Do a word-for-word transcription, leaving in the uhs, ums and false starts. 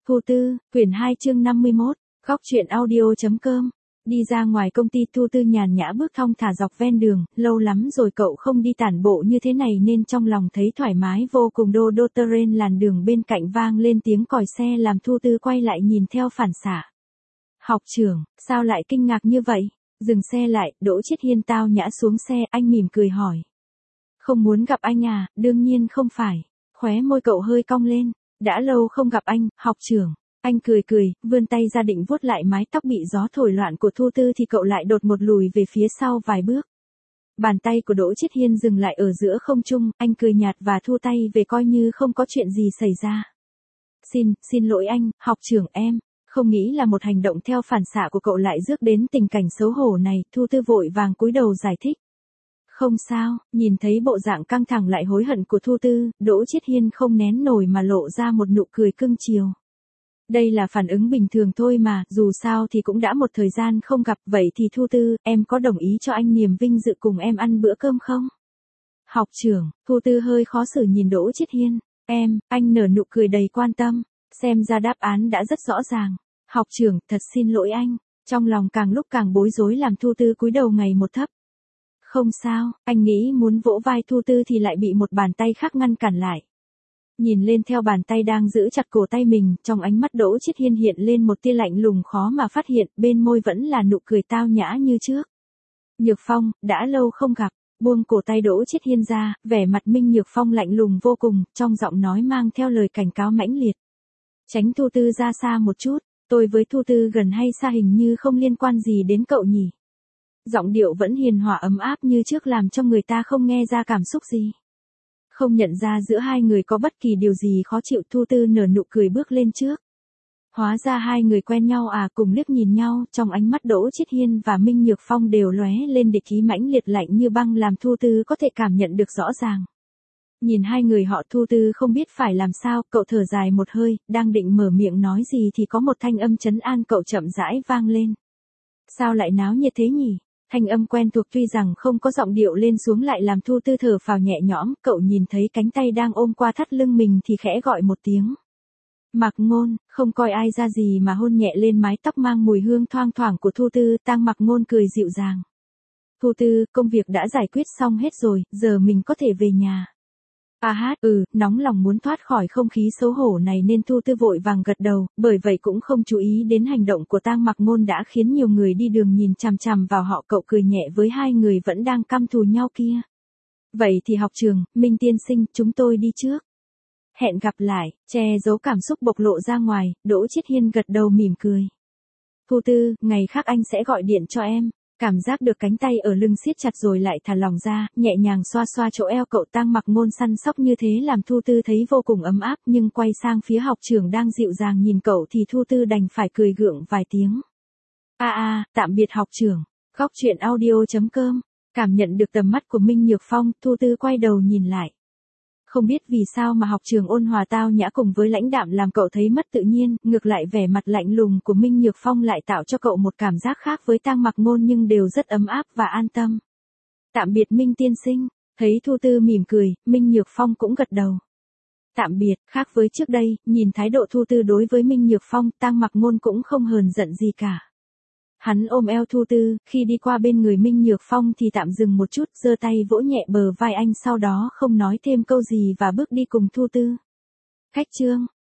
Thu Tư, quyển hai chương năm mươi mốt, góc truyện audio.com. Đi ra ngoài công ty, Thu Tư nhàn nhã bước thong thả dọc ven đường, lâu lắm rồi cậu không đi tản bộ như thế này nên trong lòng thấy thoải mái vô cùng. Đô đô tơ rên làn đường bên cạnh vang lên tiếng còi xe làm Thu Tư quay lại nhìn theo phản xạ. Học trưởng, sao lại kinh ngạc như vậy? Dừng xe lại, Đỗ Chiết Hiên tao nhã xuống xe, anh mỉm cười hỏi. Không muốn gặp anh à? Đương nhiên không phải. Khóe môi cậu hơi cong lên. Đã lâu không gặp anh, học trưởng. Anh cười cười, vươn tay ra định vuốt lại mái tóc bị gió thổi loạn của Thu Tư thì cậu lại đột một lùi về phía sau vài bước. Bàn tay của Đỗ Chiết Hiên dừng lại ở giữa không trung, anh cười nhạt và thu tay về coi như không có chuyện gì xảy ra. Xin, xin lỗi anh, học trưởng em. Không nghĩ là một hành động theo phản xạ của cậu lại rước đến tình cảnh xấu hổ này. Thu Tư vội vàng cúi đầu giải thích. Không sao, nhìn thấy bộ dạng căng thẳng lại hối hận của Thu Tư, Đỗ Chiết Hiên không nén nổi mà lộ ra một nụ cười cưng chiều. Đây là phản ứng bình thường thôi mà, dù sao thì cũng đã một thời gian không gặp, vậy thì Thu Tư, em có đồng ý cho anh niềm vinh dự cùng em ăn bữa cơm không? Học trưởng, Thu Tư hơi khó xử nhìn Đỗ Chiết Hiên, em, anh nở nụ cười đầy quan tâm, xem ra đáp án đã rất rõ ràng. Học trưởng, thật xin lỗi anh, trong lòng càng lúc càng bối rối làm Thu Tư cúi đầu ngày một thấp. Không sao, anh nghĩ muốn vỗ vai Thu Tư thì lại bị một bàn tay khác ngăn cản lại. Nhìn lên theo bàn tay đang giữ chặt cổ tay mình, trong ánh mắt Đỗ Chiết Hiên hiện lên một tia lạnh lùng khó mà phát hiện, bên môi vẫn là nụ cười tao nhã như trước. Nhược Phong, đã lâu không gặp, buông cổ tay Đỗ Chiết Hiên ra, vẻ mặt Minh Nhược Phong lạnh lùng vô cùng, trong giọng nói mang theo lời cảnh cáo mãnh liệt. Tránh Thu Tư ra xa một chút, tôi với Thu Tư gần hay xa hình như không liên quan gì đến cậu nhỉ. Giọng điệu vẫn hiền hòa ấm áp như trước làm cho người ta không nghe ra cảm xúc gì. Không nhận ra giữa hai người có bất kỳ điều gì khó chịu, Thu Tư nở nụ cười bước lên trước. Hóa ra hai người quen nhau à, cùng liếc nhìn nhau, trong ánh mắt Đỗ Chiết Hiên và Minh Nhược Phong đều lóe lên địch ý mãnh liệt lạnh như băng làm Thu Tư có thể cảm nhận được rõ ràng. Nhìn hai người họ, Thu Tư không biết phải làm sao, cậu thở dài một hơi, đang định mở miệng nói gì thì có một thanh âm trấn an cậu chậm rãi vang lên. Sao lại náo nhiệt thế nhỉ? Thanh âm quen thuộc tuy rằng không có giọng điệu lên xuống lại làm Thu Tư thở phào nhẹ nhõm, cậu nhìn thấy cánh tay đang ôm qua thắt lưng mình thì khẽ gọi một tiếng. Mạc Ngôn, không coi ai ra gì mà hôn nhẹ lên mái tóc mang mùi hương thoang thoảng của Thu Tư, Tang Mạc Ngôn cười dịu dàng. Thu Tư, công việc đã giải quyết xong hết rồi, giờ mình có thể về nhà. À hát, ừ, nóng lòng muốn thoát khỏi không khí xấu hổ này nên Thu Tư vội vàng gật đầu, bởi vậy cũng không chú ý đến hành động của Tang Mạc Ngôn đã khiến nhiều người đi đường nhìn chằm chằm vào họ. Cậu cười nhẹ với hai người vẫn đang căm thù nhau kia. Vậy thì học trường, Minh tiên sinh, chúng tôi đi trước. Hẹn gặp lại, che giấu cảm xúc bộc lộ ra ngoài, Đỗ Chiết Hiên gật đầu mỉm cười. Thu Tư, ngày khác anh sẽ gọi điện cho em. Cảm giác được cánh tay ở lưng siết chặt rồi lại thả lỏng ra, nhẹ nhàng xoa xoa chỗ eo cậu. Tang Mạc Ngôn săn sóc như thế làm Thu Tư thấy vô cùng ấm áp, nhưng quay sang phía học trưởng đang dịu dàng nhìn cậu thì Thu Tư đành phải cười gượng vài tiếng. A a, tạm biệt học trưởng. Góc truyện audio.com. Cảm nhận được tầm mắt của Minh Nhược Phong, Thu Tư quay đầu nhìn lại. Không biết vì sao mà học trưởng ôn hòa tao nhã cùng với lãnh đạm làm cậu thấy mất tự nhiên, ngược lại vẻ mặt lạnh lùng của Minh Nhược Phong lại tạo cho cậu một cảm giác khác với Tang Mạc Ngôn nhưng đều rất ấm áp và an tâm. Tạm biệt Minh tiên sinh, thấy Thu Tư mỉm cười, Minh Nhược Phong cũng gật đầu. Tạm biệt, khác với trước đây, nhìn thái độ Thu Tư đối với Minh Nhược Phong, Tang Mạc Ngôn cũng không hờn giận gì cả. Hắn ôm eo Thu Tư, khi đi qua bên người Minh Nhược Phong thì tạm dừng một chút, giơ tay vỗ nhẹ bờ vai anh, sau đó không nói thêm câu gì và bước đi cùng Thu Tư. Cách chương